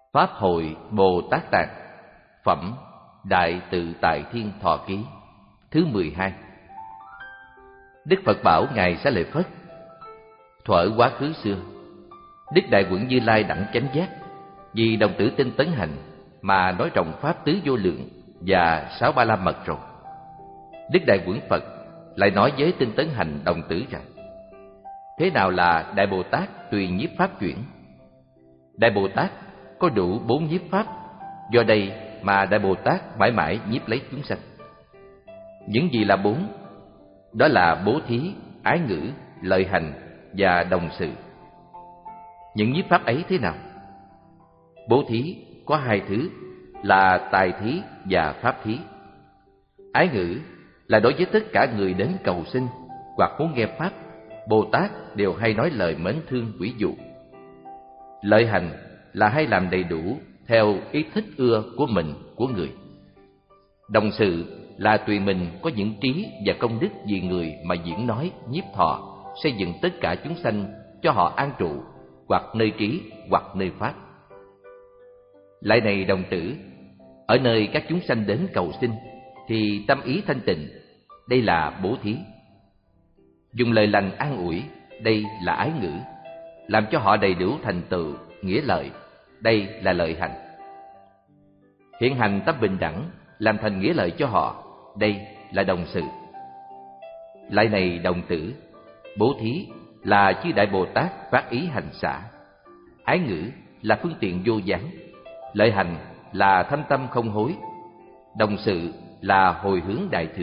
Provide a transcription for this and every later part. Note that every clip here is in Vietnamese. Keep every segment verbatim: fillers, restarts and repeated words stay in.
Pháp Hội Bồ Tát Tạng. Phẩm Đại Tự Tại Thiên Thọ Ký thứ mười hai. Đức Phật bảo Ngài Xá Lợi Phất: thuở quá khứ xưa, Đức Đại Quận Như Lai đẳng chánh giác, vì đồng tử tinh tấn hành mà nói rộng pháp tứ vô lượng và sáu ba la mật rồi. Đức Đại Quận Phật lại nói với tinh tấn hành đồng tử rằng: thế nào là Đại Bồ Tát tùy nhiếp pháp chuyển? Đại Bồ Tát có đủ bốn nhiếp pháp, do đây mà Đại Bồ Tát mãi mãi nhiếp lấy chúng sanh. Những gì là bốn? Đó là bố thí, ái ngữ, lợi hành và đồng sự. Những nhiếp pháp ấy thế nào? Bố thí có hai thứ là tài thí và pháp thí. Ái ngữ là đối với tất cả người đến cầu xin hoặc muốn nghe pháp, Bồ Tát đều hay nói lời mến thương quý dụ. Lợi hành là hay làm đầy đủ theo ý thích ưa của mình, của người. Đồng sự là tùy mình có những trí và công đức vì người mà diễn nói, nhiếp thọ, xây dựng tất cả chúng sanh cho họ an trụ, hoặc nơi trí, hoặc nơi pháp. Lại này đồng tử, ở nơi các chúng sanh đến cầu xin thì tâm ý thanh tịnh, đây là bố thí. Dùng lời lành an ủi, đây là ái ngữ, làm cho họ đầy đủ thành tựu, nghĩa lợi, đây là lợi hành. Hiện hành tâm bình đẳng, làm thành nghĩa lợi cho họ, đây là đồng sự. Lại này đồng tử, bố thí là chư Đại Bồ Tát phát ý hành xả, ái ngữ là phương tiện vô gián, lợi hành là thâm tâm không hối, đồng sự là hồi hướng đại thừa.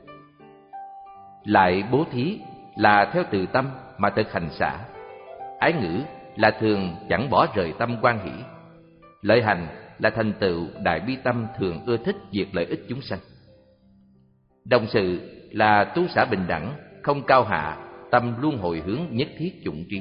Lại bố thí là theo từ tâm mà thực hành xả, ái ngữ là thường chẳng bỏ rời tâm quan hỷ, lợi hành là thành tựu đại bi tâm thường ưa thích việc lợi ích chúng sanh. Đồng sự là tu xả bình đẳng, không cao hạ, tâm luôn hồi hướng nhất thiết chủng trí.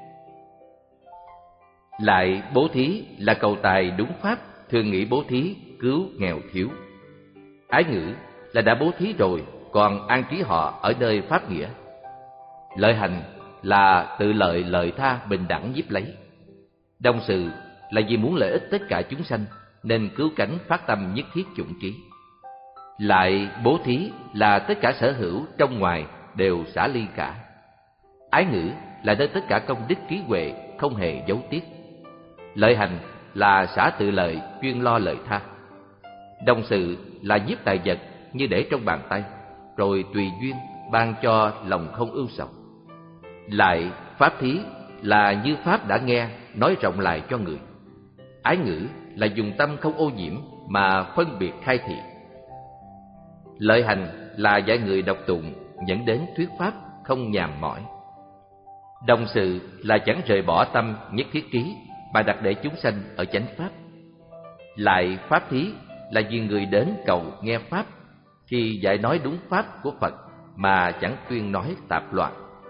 Lại bố thí là cầu tài đúng pháp, thường nghĩ bố thí cứu nghèo thiếu. Ái ngữ là đã bố thí rồi, còn an trí họ ở nơi pháp nghĩa. Lợi hành là tự lợi lợi tha bình đẳng nhiếp lấy. Đồng sự là vì muốn lợi ích tất cả chúng sanh nên cứu cánh phát tâm nhất thiết chủng trí. Lại bố thí là tất cả sở hữu trong ngoài đều xả ly cả. Ái ngữ là nơi tất cả công đức trí huệ không hề giấu tiếc. Lợi hành là xả tự lợi chuyên lo lợi tha. Đồng sự là nhiếp tài vật như để trong bàn tay, rồi tùy duyên ban cho lòng không ưu sầu. Lại pháp thí là như pháp đã nghe nói rộng lại cho người. Ái ngữ là dùng tâm không ô nhiễm mà phân biệt khai thị. Lợi hành là dạy người đọc tụng dẫn đến thuyết pháp không nhàm mỏi. Đồng sự là chẳng rời bỏ tâm nhất thiết trí mà đặt để chúng sanh ở chánh pháp. Lại pháp thí là vì người đến cầu nghe pháp thì dạy nói đúng pháp của Phật mà chẳng tuyên nói tạp loạn.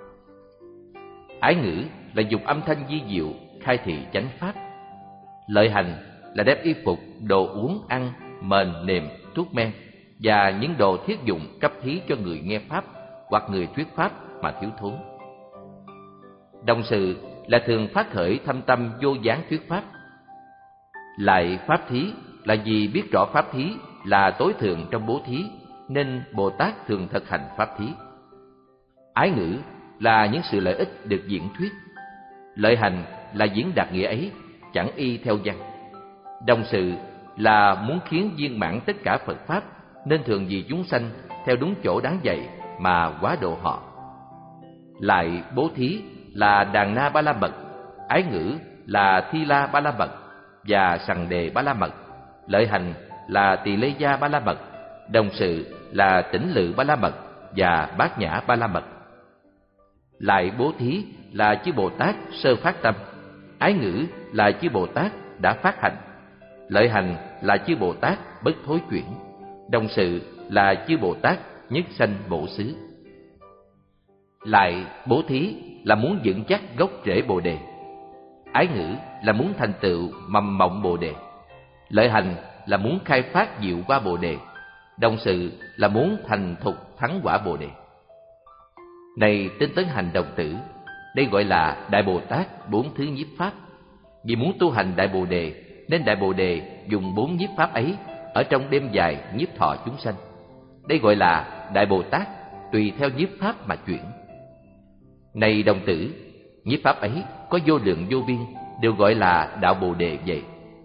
Ái ngữ là dùng âm thanh vi diệu khai thị chánh pháp. Lợi hành là đem y phục, đồ uống ăn, mền nệm, thuốc men và những đồ thiết dụng cấp thí cho người nghe pháp hoặc người thuyết pháp mà thiếu thốn. Đồng sự là thường phát khởi thâm tâm vô gián thuyết pháp. Lại pháp thí là vì biết rõ pháp thí là tối thượng trong bố thí nên Bồ Tát thường thực hành pháp thí. Ái ngữ là những sự lợi ích được diễn thuyết. Lợi hành là diễn đạt nghĩa ấy, chẳng y theo văn. Đồng sự là muốn khiến viên mãn tất cả Phật pháp nên thường vì chúng sanh theo đúng chỗ đáng dạy mà quá độ họ. Lại bố thí là đàn na ba la mật, ái ngữ là thi la ba la mật và sằng đề ba la mật, lợi hành là tỳ lê gia ba la mật, đồng sự là tỉnh lự ba la mật và bát nhã ba la mật. Lại bố thí là chư Bồ Tát sơ phát tâm, ái ngữ là chư Bồ Tát đã phát hành, lợi hành là chư Bồ Tát bất thối chuyển, đồng sự là chư Bồ Tát nhất sanh bổ xứ. Lại bố thí là muốn vững chắc gốc rễ Bồ đề, ái ngữ là muốn thành tựu mầm mộng Bồ đề, lợi hành là muốn khai phát diệu qua Bồ đề, đồng sự là muốn thành thục thắng quả Bồ đề. Này tinh tấn hành đồng tử, đây gọi là Đại Bồ Tát bốn thứ nhiếp pháp. Vì muốn tu hành Đại Bồ đề nên Đại Bồ Đề dùng bốn nhiếp pháp ấy ở trong đêm dài nhiếp thọ chúng sanh. Đây gọi là Đại Bồ Tát tùy theo nhiếp pháp mà chuyển. Này đồng tử, nhiếp pháp ấy có vô lượng vô biên, đều gọi là đạo Bồ Đề vậy.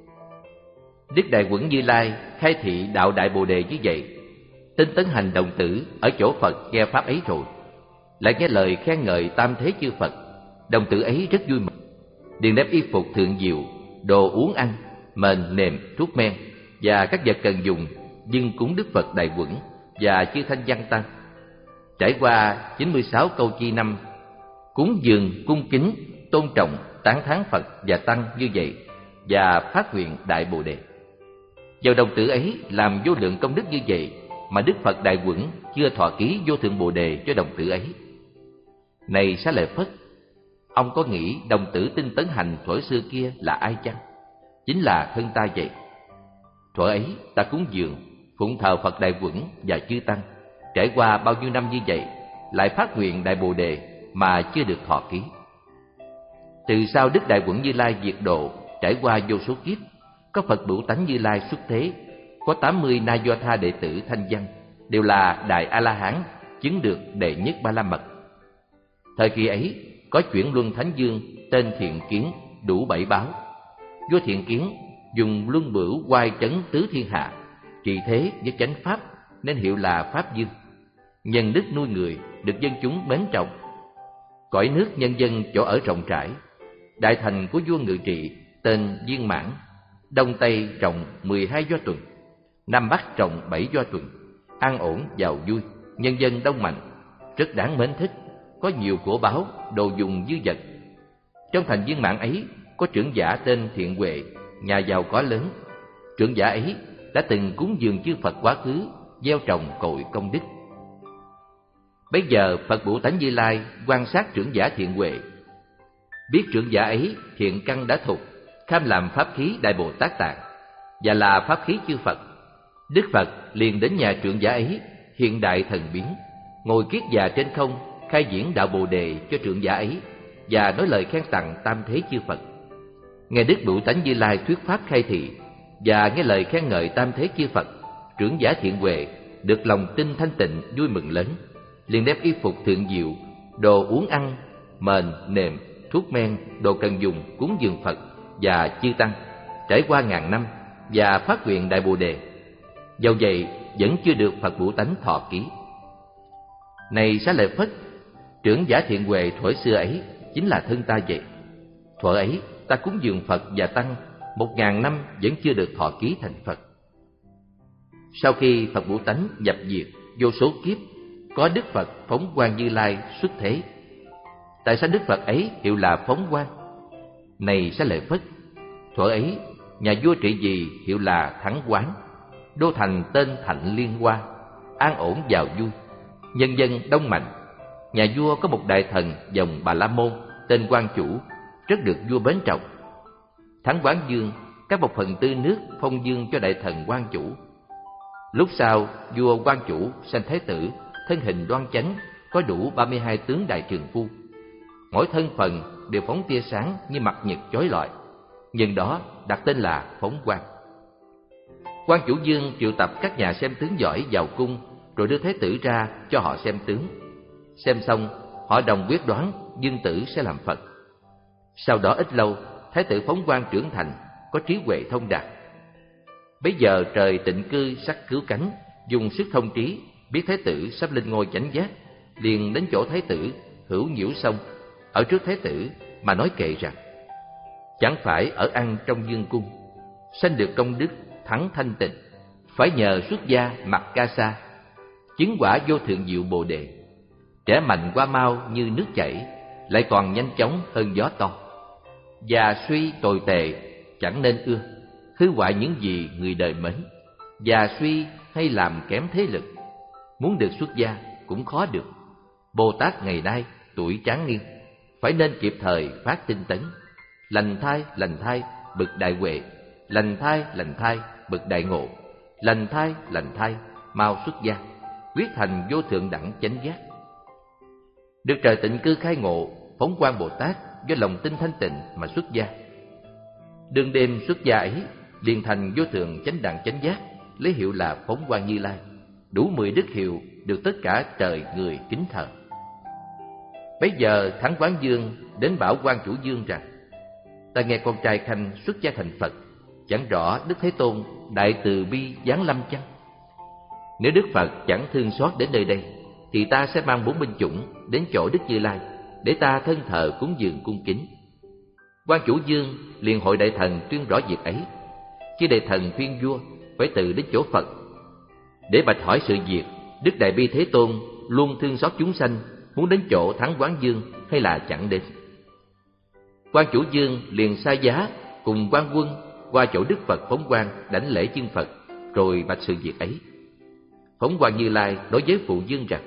Đức Đại Quẩn Như Lai khai thị đạo Đại Bồ Đề như vậy. Tinh tấn hành đồng tử ở chỗ Phật nghe pháp ấy rồi, lại nghe lời khen ngợi tam thế chư Phật, đồng tử ấy rất vui mừng, liền đem y phục thượng diệu, đồ uống ăn, mền nệm, thuốc men và các vật cần dùng dâng cúng Đức Phật Đại Quẩn và chư Thanh Văn Tăng. Trải qua chín mươi sáu câu chi năm, cúng dường cung kính tôn trọng tán thán Phật và Tăng như vậy, và phát nguyện Đại Bồ Đề. Vào đồng tử ấy làm vô lượng công đức như vậy mà Đức Phật Đại Quẩn chưa thọ ký vô thượng Bồ Đề cho đồng tử ấy. Này Xá Lợi Phất, ông có nghĩ đồng tử tinh tấn hành thuở xưa kia là ai chăng? Chính là thân ta vậy. Thuở ấy ta cúng dường phụng thờ Phật Đại Quẩn và chư Tăng, trải qua bao nhiêu năm như vậy, lại phát nguyện Đại Bồ Đề mà chưa được thọ ký. Từ sau Đức Đại Quẩn Như Lai diệt độ, trải qua vô số kiếp, có Phật Bửu Tánh Như Lai xuất thế, có tám mươi Na Do Tha đệ tử Thanh Văn, đều là Đại A-la-hán, chứng được đệ nhất Ba La Mật. Thời kỳ ấy, có chuyển luân Thánh Dương tên Thiện Kiến đủ bảy báo. Vua Thiện Kiến dùng luân bửu oai trấn tứ thiên hạ, trị thế với chánh pháp, nên hiệu là Pháp Dương. Nhân đức nuôi người, được dân chúng mến trọng. Cõi nước nhân dân chỗ ở rộng rãi. Đại thành của vua ngự trị tên Viên Mãn, Đông Tây trồng mười hai do tuần, Nam Bắc trồng bảy do tuần, an ổn giàu vui, nhân dân đông mạnh, rất đáng mến thích, có nhiều của báu, đồ dùng dư dật. Trong thành Viên Mãn ấy có trưởng giả tên Thiện Huệ, nhà giàu có lớn. Trưởng giả ấy đã từng cúng dường chư Phật quá khứ, gieo trồng cội công đức. Bây giờ Phật Bửu Tánh Như Lai quan sát trưởng giả Thiện Huệ, biết trưởng giả ấy thiện căn đã thục, kham làm pháp khí Đại Bồ Tát Tạng và là pháp khí chư Phật. Đức Phật liền đến nhà trưởng giả ấy, hiện đại thần biến, ngồi kiết già trên không, khai diễn đạo Bồ Đề cho trưởng giả ấy và nói lời khen tặng tam thế chư Phật. Nghe Đức Bửu Tánh Như Lai thuyết pháp khai thị và nghe lời khen ngợi tam thế chư Phật, trưởng giả Thiện Huệ được lòng tin thanh tịnh, vui mừng lớn, liền đem y phục thượng diệu, đồ uống ăn, mền nệm, thuốc men, đồ cần dùng cúng dường Phật và chư Tăng, trải qua ngàn năm và phát nguyện Đại Bồ Đề. Dầu vậy vẫn chưa được Phật Bửu Tánh thọ ký. Này Xá Lợi Phất, trưởng giả Thiện Huệ thuở xưa ấy chính là thân ta vậy. Thuở ấy ta cúng dường Phật và Tăng một ngàn năm vẫn chưa được thọ ký thành Phật. Sau khi Phật Bửu Tánh nhập diệt vô số kiếp, có Đức Phật Phóng Quang Như Lai xuất thế. Tại sao Đức Phật ấy hiệu là Phóng Quang? Này Xá Lợi Phất, thuở ấy nhà vua trị vì hiệu là Thắng Quán, đô thành tên Thạnh Liên Hoa, an ổn giàu vui, nhân dân đông mạnh. Nhà vua có một đại thần dòng Bà La Môn tên Quang Chủ, rất được vua mến trọng. Thắng Quán Dương các một phần tư nước phong dương cho đại thần Quang Chủ. Lúc sau vua Quang Chủ sanh thái tử, thân hình đoan chánh, có đủ ba mươi hai tướng đại trường phu. Mỗi thân phần đều phóng tia sáng như mặt nhật chói lọi, nhân đó đặt tên là Phóng Quang. Quang Chủ Dương triệu tập các nhà xem tướng giỏi vào cung, rồi đưa thái tử ra cho họ xem tướng. Xem xong, họ đồng quyết đoán Dương tử sẽ làm Phật. Sau đó ít lâu, thái tử Phóng Quang trưởng thành, có trí huệ thông đạt. Bấy giờ trời tịnh cư sắc cứu cánh, dùng sức thông trí, biết thái tử sắp lên ngôi chánh giác, liền đến chỗ thái tử hữu nhiễu xong, ở trước thái tử mà nói kệ rằng: chẳng phải ở ăn trong dương cung, sanh được công đức thắng thanh tịnh, phải nhờ xuất gia mặc ca sa, chứng quả vô thượng diệu Bồ Đề. Trẻ mạnh qua mau như nước chảy, lại còn nhanh chóng hơn gió to. Già suy tồi tệ chẳng nên ưa, hư hoại những gì người đời mến. Già suy hay làm kém thế lực, muốn được xuất gia cũng khó được. Bồ Tát ngày nay tuổi tráng niên, phải nên kịp thời phát tinh tấn. Lành thai lành thai bậc đại huệ, lành thai lành thai bậc đại ngộ, lành thai lành thai mau xuất gia, quyết thành vô thượng đẳng chánh giác. Được trời tịnh cư khai ngộ, Phóng Quang Bồ Tát do lòng tin thanh tịnh mà xuất gia. Đương đêm xuất gia ấy, liền thành vô thượng chánh đẳng chánh giác, lấy hiệu là Phóng Quang Như Lai, đủ mười đức hiệu, được tất cả trời người kính thờ. Bấy giờ Thắng Quán Dương đến bảo Quan Chủ Dương rằng: ta nghe con trai Khanh xuất gia thành Phật, chẳng rõ Đức Thế Tôn đại từ bi giáng lâm chăng? Nếu Đức Phật chẳng thương xót đến nơi đây, thì ta sẽ mang bốn binh chủng đến chỗ Đức Như Lai, để ta thân thờ cúng dường cung kính. Quan Chủ Dương liền hội đại thần tuyên rõ việc ấy. Khi đại thần khuyên vua phải tự đến chỗ Phật để bạch hỏi sự việc Đức Đại Bi Thế Tôn luôn thương xót chúng sanh, muốn đến chỗ Thắng Quán Dương hay là chẳng đến. Quan Chủ Dương liền sai giá cùng quan quân qua chỗ Đức Phật Phóng Quang đảnh lễ chân Phật, rồi bạch sự việc ấy. Phóng Quang Như Lai nói với Phụ Dương rằng: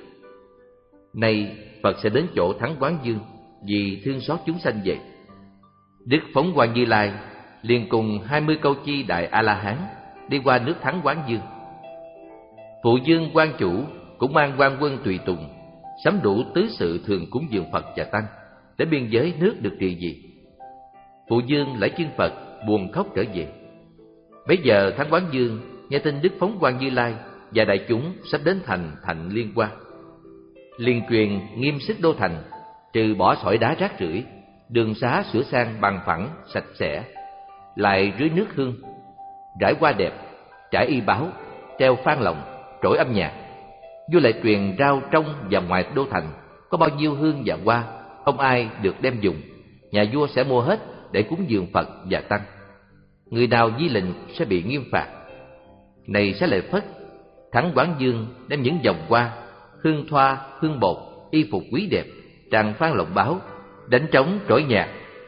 nay Phật sẽ đến chỗ Thắng Quán Dương vì thương xót chúng sanh vậy. Đức Phóng Quang Như Lai liền cùng hai mươi câu chi đại A La Hán đi qua nước Thắng Quán Dương. Phụ Dương quan chủ cũng mang quan quân tùy tùng, sắm đủ tứ sự thường cúng dường Phật và tăng, để biên giới nước được trị vì. Phụ Dương lễ chân Phật buồn khóc trở về. Bấy giờ Thắng Quán Dương nghe tin Đức Phóng Quang Như Lai và đại chúng sắp đến thành Thạnh Liên Hoa, liền truyền nghiêm sức đô thành, trừ bỏ sỏi đá rác rưởi, đường xá sửa sang bằng phẳng sạch sẽ, lại rưới nước hương, rải hoa đẹp, trải y báo, treo phan lồng, trỗi âm nhạc. Vua lại truyền rao trong và ngoài đô thành có bao nhiêu hương và hoa, không ai được đem dùng, nhà vua sẽ mua hết để cúng dường Phật và tăng. Người nào vi lệnh sẽ bị nghiêm phạt. Này Xá Lợi Phất, Thắng Quán Dương đem những vòng hoa, hương thoa, hương bột, y phục quý đẹp, tràng phan lộng báo, đánh trống trỗi nhạc.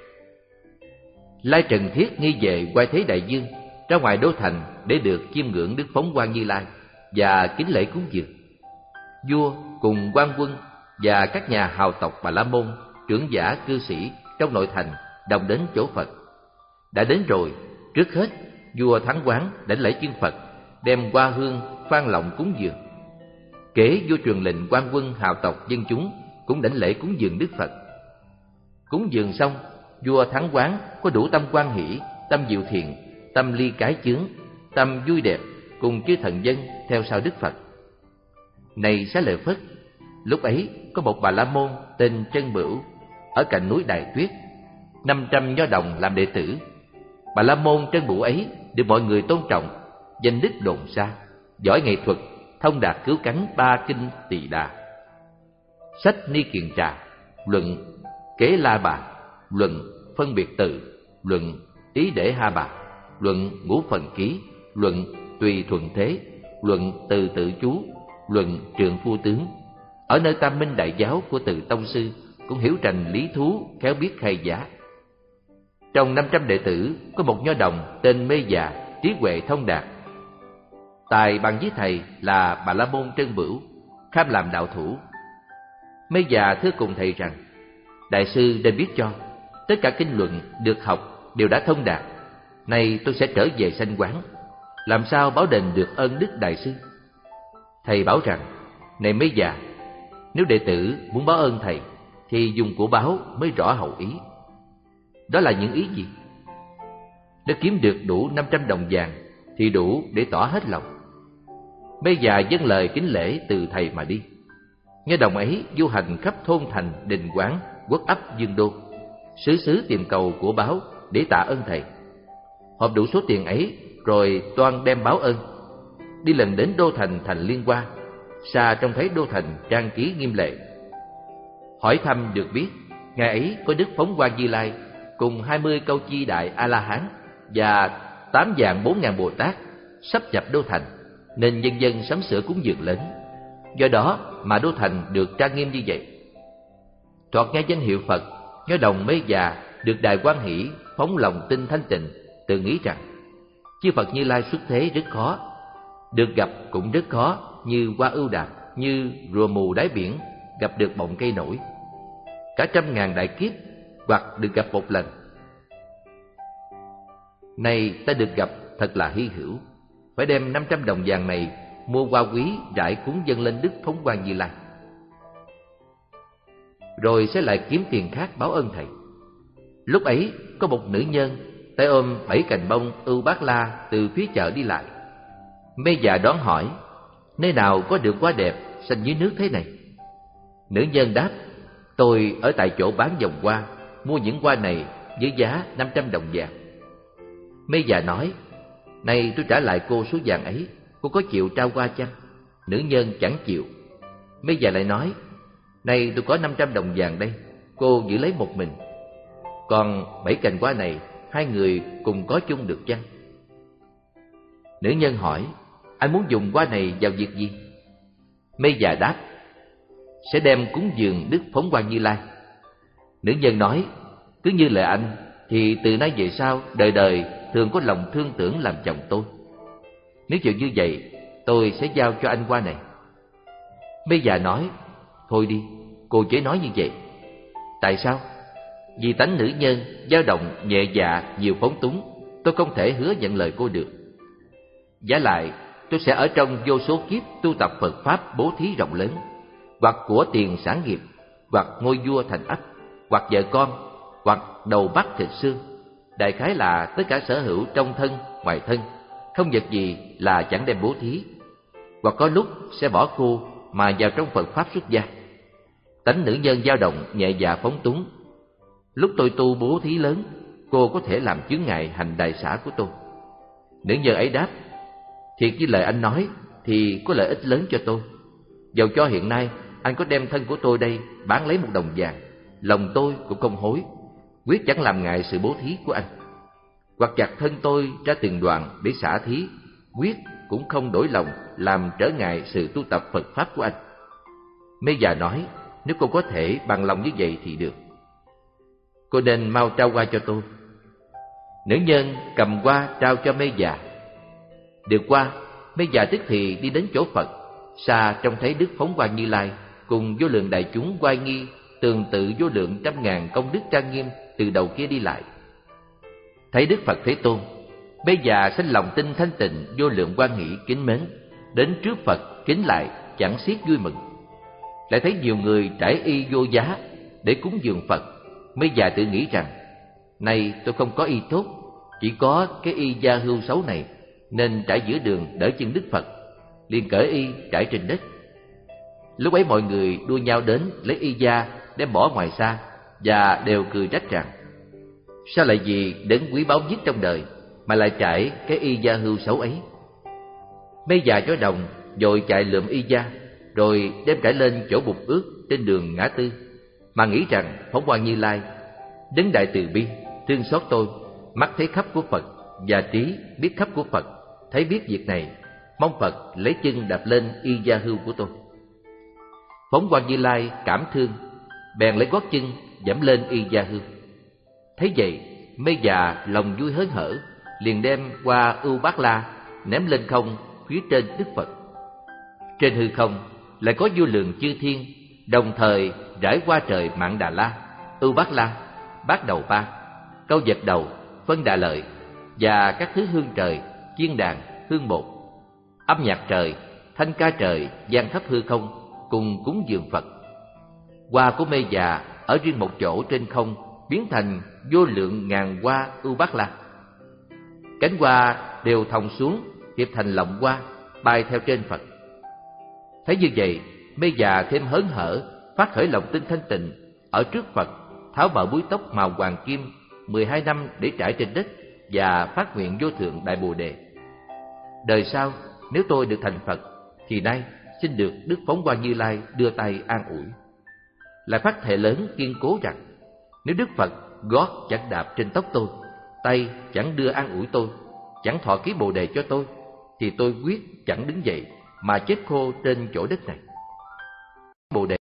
Lai Trần Thiết nghi về Quai Thế Đại Dương ra ngoài đô thành để được chiêm ngưỡng Đức Phóng Quang Như Lai và kính lễ cúng dường. Vua cùng quan quân và các nhà hào tộc Bà La Môn, trưởng giả cư sĩ trong nội thành đồng đến chỗ Phật. Đã đến rồi, trước hết vua Thắng Quán đảnh lễ chân Phật, đem hoa hương phan lộng cúng dường. Kế vua truyền lệnh quan quân hào tộc dân chúng cũng đảnh lễ cúng dường Đức Phật. Cúng dường xong, vua Thắng Quán có đủ tâm quan hỷ, tâm diệu thiện, tâm ly cái chướng, tâm vui đẹp, cùng chư thần dân theo sau Đức Phật. Này Xá Lợi Phất, lúc ấy có một Bà La Môn tên Trân Bửu ở cạnh núi Đại Tuyết, năm trăm nho đồng làm đệ tử. Bà La Môn Trân Bửu ấy được mọi người tôn trọng, danh đức đồn xa, giỏi nghệ thuật, thông đạt cứu cánh ba kinh Tỳ Đà. Sách Ni Kiền Trà, luận Kế La Bà, luận Phân Biệt Từ, luận Ý Để Ha Bà, luận Ngũ Phần Ký, luận Tùy Thuận Thế, luận Từ Tự Chú, luận Trượng Phu Tướng. Ở nơi Tam Minh Đại Giáo của Từ Tông Sư cũng hiểu trành lý thú, khéo biết khai giá. Trong năm trăm đệ tử có một nho đồng tên Mê Già, trí huệ thông đạt, tài bằng với thầy là Bà La Môn Trân Bửu, kham làm đạo thủ. Mê Già thưa cùng thầy rằng: đại sư nên biết cho, tất cả kinh luận được học đều đã thông đạt. Nay tôi sẽ trở về sanh quán, làm sao báo đền được ơn đức đại sư? Thầy bảo rằng: này Mê Già, nếu đệ tử muốn báo ơn thầy thì dùng của báo mới rõ hậu ý. Đó là những ý gì? Nếu kiếm được đủ năm trăm đồng vàng thì đủ để tỏ hết lòng. Mê Già dâng lời kính lễ từ thầy mà đi. Nghe đồng ấy du hành khắp thôn thành, đình quán, quốc ấp dương đô, xứ xứ tìm cầu của báo để tạ ơn thầy. Họp đủ số tiền ấy rồi toan đem báo ơn. Đi lần đến đô thành Thành Liên Hoa, xa trông thấy đô thành trang trí nghiêm lệ. Hỏi thăm được biết, ngày ấy có Đức Phóng Quang Như Lai cùng hai mươi câu chi đại A La Hán và tám vạn bốn ngàn Bồ Tát sắp nhập đô thành, nên nhân dân sắm sửa cúng dường lớn. Do đó mà đô thành được trang nghiêm như vậy. Thoạt nghe danh hiệu Phật, nho đồng Mê Già được đại hoan hỷ, phóng lòng tin thanh tịnh, tự nghĩ rằng chư Phật Như Lai xuất thế rất khó, được gặp cũng rất khó, như hoa ưu đàm, như rùa mù đáy biển gặp được bọng cây nổi. Cả trăm ngàn đại kiếp hoặc được gặp một lần. Nay ta được gặp thật là hy hữu, phải đem năm trăm đồng vàng này mua hoa quý rải cúng dâng lên Đức Phóng Quang Như Lai, rồi sẽ lại kiếm tiền khác báo ơn thầy. Lúc ấy có một nữ nhân tay ôm bảy cành bông ưu bát la từ phía chợ đi lại. Mê già đón hỏi: nơi nào có được hoa đẹp xanh dưới nước thế này? Nữ nhân đáp: tôi ở tại chỗ bán vòng hoa, mua những hoa này với giá năm trăm đồng vàng. Mê già nói: nay tôi trả lại cô số vàng ấy, cô có chịu trao hoa chăng? Nữ nhân chẳng chịu. Mê già lại nói: nay tôi có năm trăm đồng vàng đây, cô giữ lấy một mình. Còn bảy cành hoa này hai người cùng có chung được chăng? Nữ nhân hỏi: anh muốn dùng hoa này vào việc gì? Mê già đáp: sẽ đem cúng dường Đức Phóng Quang Như Lai. Nữ nhân nói: cứ như lời anh thì từ nay về sau đời đời thường có lòng thương tưởng làm chồng tôi. Nếu chịu như vậy, tôi sẽ giao cho anh hoa này. Mê già nói: thôi đi, cô chớ nói như vậy. Tại sao? Vì tánh nữ nhân dao động, nhẹ dạ, nhiều phóng túng, tôi không thể hứa nhận lời cô được. Vả lại, tôi sẽ ở trong vô số kiếp tu tập Phật pháp bố thí rộng lớn, hoặc của tiền sản nghiệp, hoặc ngôi vua thành ấp, hoặc vợ con, hoặc đầu bắp thịt xương. Đại khái là tất cả sở hữu trong thân, ngoài thân, không vật gì là chẳng đem bố thí. Hoặc có lúc sẽ bỏ cô mà vào trong Phật pháp xuất gia. Tánh nữ nhân dao động, nhẹ dạ, phóng túng. Lúc tôi tu bố thí lớn, cô có thể làm chướng ngại hành đại xã của tôi. Nữ nhân ấy đáp: thiệt như lời anh nói thì có lợi ích lớn cho tôi. Dầu cho hiện nay anh có đem thân của tôi đây bán lấy một đồng vàng, lòng tôi cũng không hối, quyết chẳng làm ngại sự bố thí của anh. Hoặc chặt thân tôi ra từng đoạn để xả thí, quyết cũng không đổi lòng làm trở ngại sự tu tập Phật pháp của anh. Mê già nói: nếu cô có thể bằng lòng như vậy thì được. Cô nên mau trao hoa cho tôi. Nữ nhân cầm hoa trao cho mê già. Được qua, mê già tức thì đi đến chỗ Phật. Xa trông thấy Đức Phóng Quang Như Lai cùng vô lượng đại chúng oai nghi, tường tự vô lượng trăm ngàn công đức trang nghiêm từ đầu kia đi lại. Thấy Đức Phật Thế Tôn, mê già sinh lòng tin thanh tịnh, vô lượng hoan hỷ kính mến, đến trước Phật kính lại chẳng xiết vui mừng. Lại thấy nhiều người trải y vô giá để cúng dường Phật. Mê già tự nghĩ rằng: nay tôi không có y tốt, chỉ có cái y gia hưu xấu này, nên trải giữa đường đỡ chân Đức Phật, liền cởi y trải trên đất. Lúc ấy mọi người đua nhau đến lấy y gia đem bỏ ngoài xa, và đều cười trách rằng: sao lại vì đấng quý báu nhất trong đời mà lại trải cái y gia hưu xấu ấy? Mê già cho đồng vội chạy lượm y gia, rồi đem trải lên chỗ bục ước trên đường ngã tư, mà nghĩ rằng Phóng Quang Như Lai, đấng đại từ bi, thương xót tôi, mắt thấy khắp của Phật và trí biết khắp của Phật, thấy biết việc này, mong Phật lấy chân đạp lên y gia hưu của tôi. Phóng Quang Như Lai cảm thương, bèn lấy gót chân dẫm lên y gia hưu. Thấy vậy, mê già lòng vui hớn hở, liền đem qua ưu bát la ném lên không phía trên Đức Phật. Trên hư không lại có vô lượng chư thiên đồng thời rải qua trời Mạn Đà La, ưu bát la, bát đầu ba, câu vật đầu, phân đà lợi, và các thứ hương trời, chiên đàn, hương bột, âm nhạc trời, thanh ca trời vang khắp hư không, cùng cúng dường Phật. Hoa của mê già ở riêng một chỗ trên không biến thành vô lượng ngàn hoa ưu bát la. Cánh hoa đều thòng xuống, hiệp thành lọng hoa, bay theo trên Phật. Thấy như vậy, mê già thêm hớn hở, phát khởi lòng tin thanh tịnh, ở trước Phật tháo mở búi tóc màu hoàng kim mười hai năm để trải trên đất, và phát nguyện vô thượng đại bồ đề: đời sau nếu tôi được thành Phật thì nay xin được Đức Phóng Quang Như Lai đưa tay an ủi. Lại phát thệ lớn kiên cố rằng: nếu Đức Phật gót chẳng đạp trên tóc tôi, tay chẳng đưa an ủi tôi, chẳng thọ ký bồ đề cho tôi, thì tôi quyết chẳng đứng dậy mà chết khô trên chỗ đất này. Bồ đề